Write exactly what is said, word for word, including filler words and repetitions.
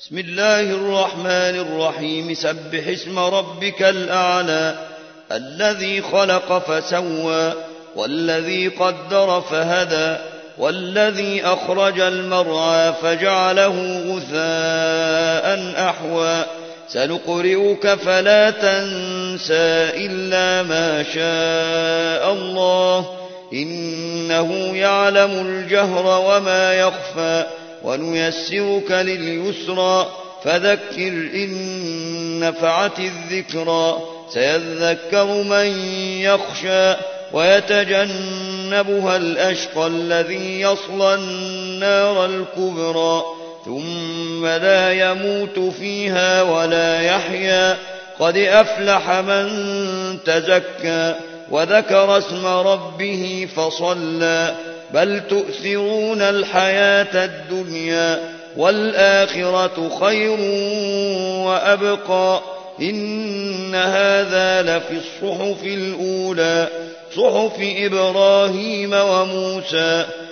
بسم الله الرحمن الرحيم سبح اسم ربك الأعلى الذي خلق فسوى والذي قدر فهدى والذي أخرج المرعى فجعله غثاء أحوى سنقرئك فلا تنسى إلا ما شاء الله إنه يعلم الجهر وما يخفى ونيسرك لليسرى فذكر إن نفعت الذكرى سيذكر من يخشى ويتجنبها الأشقى الذي يصلى النار الكبرى ثم لا يموت فيها ولا يحيا قد أفلح من تزكى وذكر اسم ربه فصلى بل تؤثرون الحياة الدنيا والآخرة خير وأبقى إن هذا لفي الصحف الأولى صحف إبراهيم وموسى